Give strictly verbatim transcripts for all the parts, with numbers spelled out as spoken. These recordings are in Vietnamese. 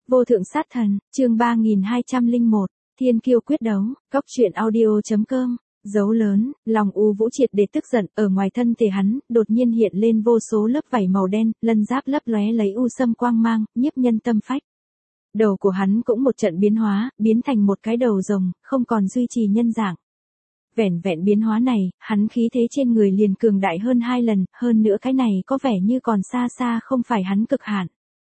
Vô thượng sát thần, chương ba nghìn hai trăm lẻ một, Thiên kiêu quyết đấu, Cóc truyện audio.com, dấu lớn, lòng U Vũ triệt để tức giận, ở ngoài thân thể hắn, đột nhiên hiện lên vô số lớp vảy màu đen, lân giáp lấp lóe lấy u sâm quang mang, nhiếp nhân tâm phách. Đầu của hắn cũng một trận biến hóa, biến thành một cái đầu rồng, không còn duy trì nhân dạng. Vẻn vẹn biến hóa này, hắn khí thế trên người liền cường đại hơn hai lần, hơn nữa cái này có vẻ như còn xa xa không phải hắn cực hạn.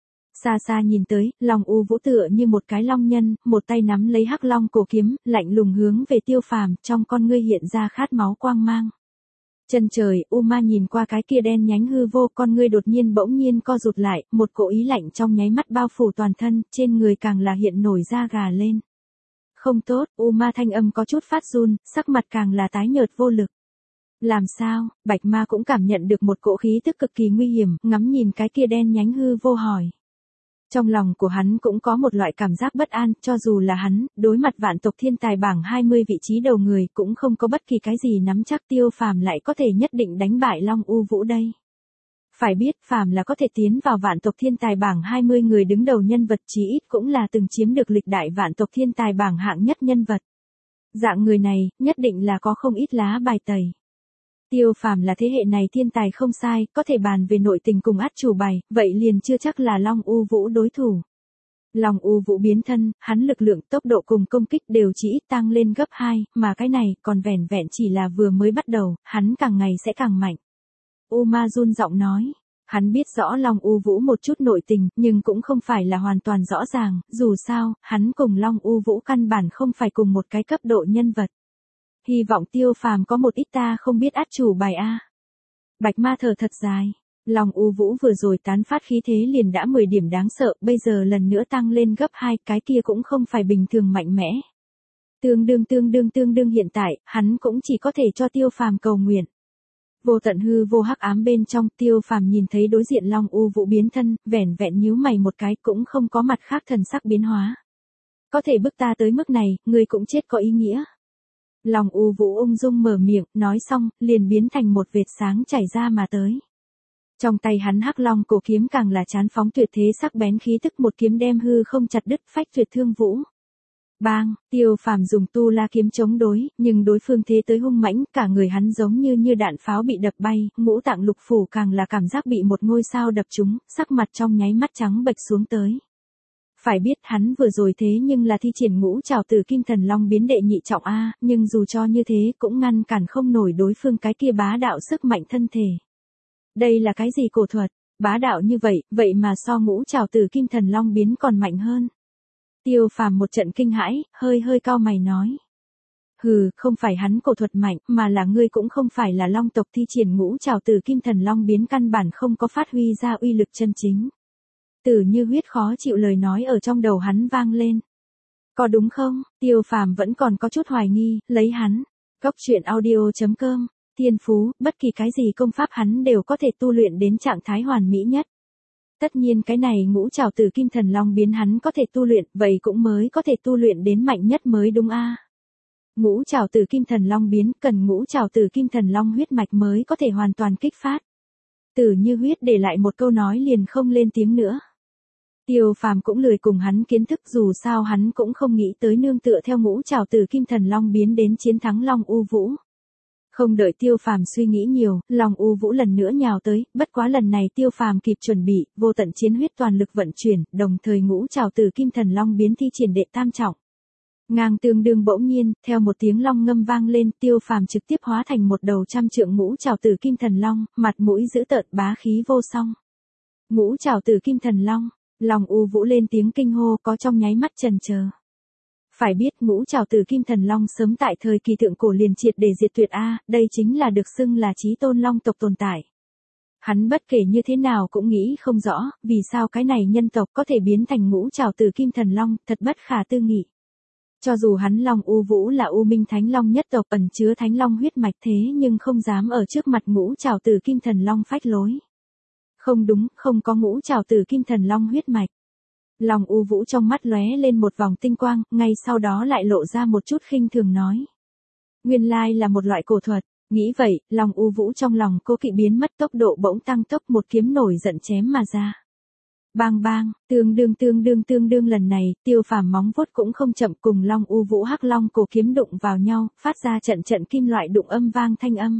Xa xa nhìn tới, lòng U Vũ tựa như một cái long nhân, một tay nắm lấy hắc long cổ kiếm, lạnh lùng hướng về Tiêu Phàm, trong con ngươi hiện ra khát máu quang mang. Chân trời, U Ma nhìn qua cái kia đen nhánh hư vô, con ngươi đột nhiên bỗng nhiên co rụt lại, một cỗ ý lạnh trong nháy mắt bao phủ toàn thân, trên người càng là hiện nổi da gà lên. Không tốt, U Ma thanh âm có chút phát run, sắc mặt càng là tái nhợt vô lực. Làm sao? Bạch Ma cũng cảm nhận được một cỗ khí tức cực kỳ nguy hiểm, ngắm nhìn cái kia đen nhánh hư vô hỏi. Trong lòng của hắn cũng có một loại cảm giác bất an, cho dù là hắn, đối mặt vạn tộc thiên tài bảng hai mươi vị trí đầu người cũng không có bất kỳ cái gì nắm chắc Tiêu Phàm lại có thể nhất định đánh bại Long U Vũ đây. Phải biết, Phàm là có thể tiến vào vạn tộc thiên tài bảng hai mươi người đứng đầu nhân vật, chí ít cũng là từng chiếm được lịch đại vạn tộc thiên tài bảng hạng nhất nhân vật. Dạng người này, nhất định là có không ít lá bài tẩy. Tiêu Phàm là thế hệ này thiên tài không sai, có thể bàn về nội tình cùng át chủ bài, vậy liền chưa chắc là Long U Vũ đối thủ. Long U Vũ biến thân, hắn lực lượng, tốc độ cùng công kích đều chỉ ít tăng lên gấp hai, mà cái này còn vẻn vẹn chỉ là vừa mới bắt đầu, hắn càng ngày sẽ càng mạnh. U Ma run giọng nói, hắn biết rõ Long U Vũ một chút nội tình, nhưng cũng không phải là hoàn toàn rõ ràng, dù sao, hắn cùng Long U Vũ căn bản không phải cùng một cái cấp độ nhân vật. Hy vọng Tiêu Phàm có một ít ta không biết át chủ bài a. Bạch Ma thở thật dài, Long U Vũ vừa rồi tán phát khí thế liền đã mười điểm đáng sợ, bây giờ lần nữa tăng lên gấp hai, cái kia cũng không phải bình thường mạnh mẽ. Tương đương tương đương tương đương hiện tại, hắn cũng chỉ có thể cho Tiêu Phàm cầu nguyện. Vô tận hư vô hắc ám bên trong, Tiêu Phàm nhìn thấy đối diện Long U Vũ biến thân, vẻn vẹn nhíu mày một cái, cũng không có mặt khác thần sắc biến hóa. Có thể bức ta tới mức này, ngươi cũng chết có ý nghĩa. Long U Vũ ung dung mở miệng, nói xong, liền biến thành một vệt sáng chảy ra mà tới. Trong tay hắn hắc long cổ kiếm càng là chán phóng tuyệt thế sắc bén khí tức, một kiếm đem hư không chặt đứt, phách tuyệt thương vũ. Bang, Tiêu Phàm dùng tu la kiếm chống đối, nhưng đối phương thế tới hung mãnh, cả người hắn giống như như đạn pháo bị đập bay, ngũ tạng lục phủ càng là cảm giác bị một ngôi sao đập trúng, sắc mặt trong nháy mắt trắng bệch xuống tới. Phải biết hắn vừa rồi thế nhưng là thi triển ngũ trảo tử kim thần long biến đệ nhị trọng A, nhưng dù cho như thế cũng ngăn cản không nổi đối phương cái kia bá đạo sức mạnh thân thể. Đây là cái gì cổ thuật, bá đạo như vậy, vậy mà so ngũ trảo tử kim thần long biến còn mạnh hơn. Tiêu Phàm một trận kinh hãi, hơi hơi cau mày nói. Hừ, không phải hắn cổ thuật mạnh, mà là ngươi cũng không phải là long tộc, thi triển ngũ trảo tử kim thần long biến căn bản không có phát huy ra uy lực chân chính. Tử Như Huyết khó chịu lời nói ở trong đầu hắn vang lên. Có đúng không? Tiêu Phàm vẫn còn có chút hoài nghi, lấy hắn. Cóc truyện audio.com, thiên phú, bất kỳ cái gì công pháp hắn đều có thể tu luyện đến trạng thái hoàn mỹ nhất. Tất nhiên cái này ngũ trảo tử kim thần long biến hắn có thể tu luyện, vậy cũng mới có thể tu luyện đến mạnh nhất mới đúng a. Ngũ trảo tử kim thần long biến cần ngũ trảo tử kim thần long huyết mạch mới có thể hoàn toàn kích phát. Tử Như Huyết để lại một câu nói liền không lên tiếng nữa. Tiêu Phàm cũng lười cùng hắn kiến thức, dù sao hắn cũng không nghĩ tới nương tựa theo ngũ trảo tử kim thần long biến đến chiến thắng Long U Vũ. Không đợi Tiêu Phàm suy nghĩ nhiều, Long U Vũ lần nữa nhào tới, bất quá lần này Tiêu Phàm kịp chuẩn bị, vô tận chiến huyết toàn lực vận chuyển, đồng thời ngũ trảo tử kim thần long biến thi triển đệ tam trọng. Ngang tương đương bỗng nhiên, theo một tiếng long ngâm vang lên, Tiêu Phàm trực tiếp hóa thành một đầu trăm trượng ngũ trảo tử kim thần long, mặt mũi dữ tợn bá khí vô song. Ngũ trảo tử kim thần long, Long U Vũ lên tiếng kinh hô, có trong nháy mắt chần chờ. Phải biết ngũ trảo tử kim thần long sớm tại thời kỳ thượng cổ liền triệt để diệt tuyệt a, đây chính là được xưng là chí tôn long tộc tồn tại. Hắn bất kể như thế nào cũng nghĩ không rõ, vì sao cái này nhân tộc có thể biến thành ngũ trảo tử kim thần long, thật bất khả tư nghị. Cho dù hắn Long U Vũ là U Minh Thánh Long nhất tộc ẩn chứa Thánh Long huyết mạch, thế nhưng không dám ở trước mặt ngũ trảo tử kim thần long phách lối. Không đúng, không có ngũ trảo tử kim thần long huyết mạch. Long U Vũ trong mắt lóe lên một vòng tinh quang, ngay sau đó lại lộ ra một chút khinh thường nói. Nguyên lai là một loại cổ thuật, nghĩ vậy, Long U Vũ trong lòng cố kỵ biến mất, tốc độ bỗng tăng tốc, một kiếm nổi giận chém mà ra. Bang bang, tương đương tương đương tương đương lần này, Tiêu Phàm móng vuốt cũng không chậm cùng Long U Vũ hắc long cổ kiếm đụng vào nhau, phát ra trận trận kim loại đụng âm vang thanh âm.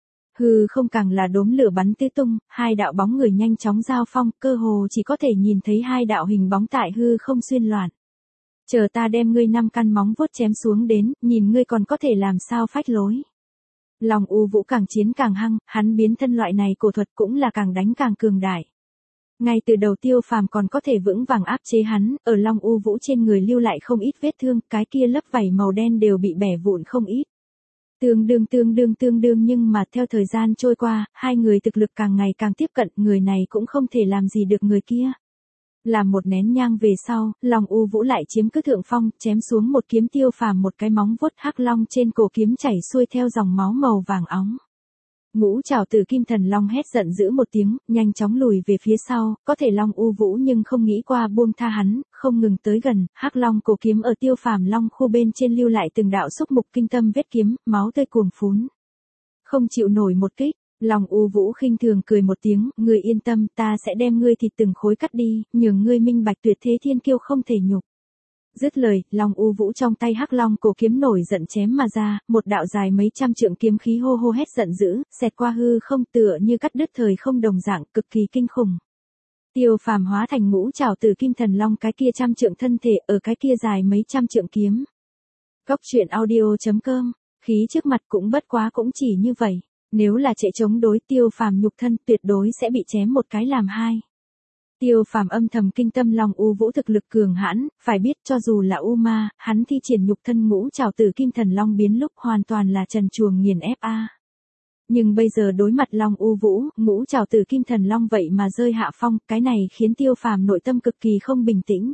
Hư không càng là đốm lửa bắn tứ tung, hai đạo bóng người nhanh chóng giao phong, cơ hồ chỉ có thể nhìn thấy hai đạo hình bóng tại hư không xuyên loạn. Chờ ta đem ngươi năm căn móng vuốt chém xuống đến, nhìn ngươi còn có thể làm sao phách lối. Long U Vũ càng chiến càng hăng, hắn biến thân loại này cổ thuật cũng là càng đánh càng cường đại. Ngay từ đầu Tiêu Phàm còn có thể vững vàng áp chế hắn, ở Long U Vũ trên người lưu lại không ít vết thương, cái kia lớp vảy màu đen đều bị bẻ vụn không ít. Tương đương tương đương tương đương nhưng mà theo thời gian trôi qua, hai người thực lực càng ngày càng tiếp cận, người này cũng không thể làm gì được người kia. Làm một nén nhang về sau, Long U Vũ lại chiếm cứ thượng phong, chém xuống một kiếm Tiêu Phàm một cái móng vuốt hắc long trên cổ kiếm chảy xuôi theo dòng máu màu vàng óng. Ngũ Trảo Tử Kim Thần Long hét giận dữ một tiếng, nhanh chóng lùi về phía sau, có thể Long U Vũ nhưng không nghĩ qua buông tha hắn, không ngừng tới gần, hắc long cổ kiếm ở Tiêu Phàm long khu bên trên lưu lại từng đạo xúc mục kinh tâm vết kiếm, máu tươi cuồn phún. Không chịu nổi một kích, Long U Vũ khinh thường cười một tiếng, ngươi yên tâm, ta sẽ đem ngươi thịt từng khối cắt đi, nhường ngươi minh bạch tuyệt thế thiên kiêu không thể nhục. Dứt lời, Long U Vũ trong tay hắc long cổ kiếm nổi giận chém mà ra, một đạo dài mấy trăm trượng kiếm khí hô hô hét giận dữ, xẹt qua hư không tựa như cắt đứt thời không đồng dạng, cực kỳ kinh khủng. Tiêu Phàm hóa thành Ngũ Trảo Tử Kim Thần Long cái kia trăm trượng thân thể ở cái kia dài mấy trăm trượng kiếm. Góc truyện audio chấm com, khí trước mặt cũng bất quá cũng chỉ như vậy, nếu là chạy chống đối Tiêu Phàm nhục thân tuyệt đối sẽ bị chém một cái làm hai. Tiêu Phàm âm thầm kinh tâm Long U Vũ thực lực cường hãn, phải biết cho dù là U Ma, hắn thi triển nhục thân Ngũ Trảo Tử Kim Thần Long biến lúc hoàn toàn là trần truồng nghiền ép a. Nhưng bây giờ đối mặt Long U Vũ, Ngũ Trảo Tử Kim Thần Long vậy mà rơi hạ phong, cái này khiến Tiêu Phàm nội tâm cực kỳ không bình tĩnh.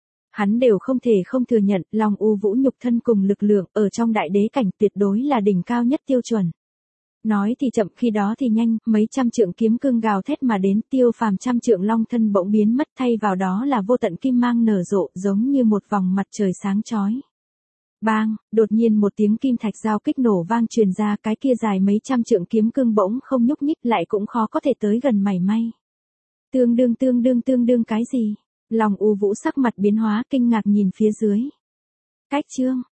Hắn đều không thể không thừa nhận, Long U Vũ nhục thân cùng lực lượng ở trong đại đế cảnh tuyệt đối là đỉnh cao nhất tiêu chuẩn. Nói thì chậm khi đó thì nhanh, mấy trăm trượng kiếm cương gào thét mà đến, Tiêu Phàm trăm trượng long thân bỗng biến mất, thay vào đó là vô tận kim mang nở rộ, giống như một vòng mặt trời sáng chói. Bang, đột nhiên một tiếng kim thạch giao kích nổ vang truyền ra, cái kia dài mấy trăm trượng kiếm cương bỗng không nhúc nhích, lại cũng khó có thể tới gần mảy may. Tương đương tương đương tương đương cái gì? Long U Vũ sắc mặt biến hóa, kinh ngạc nhìn phía dưới. Cách chương,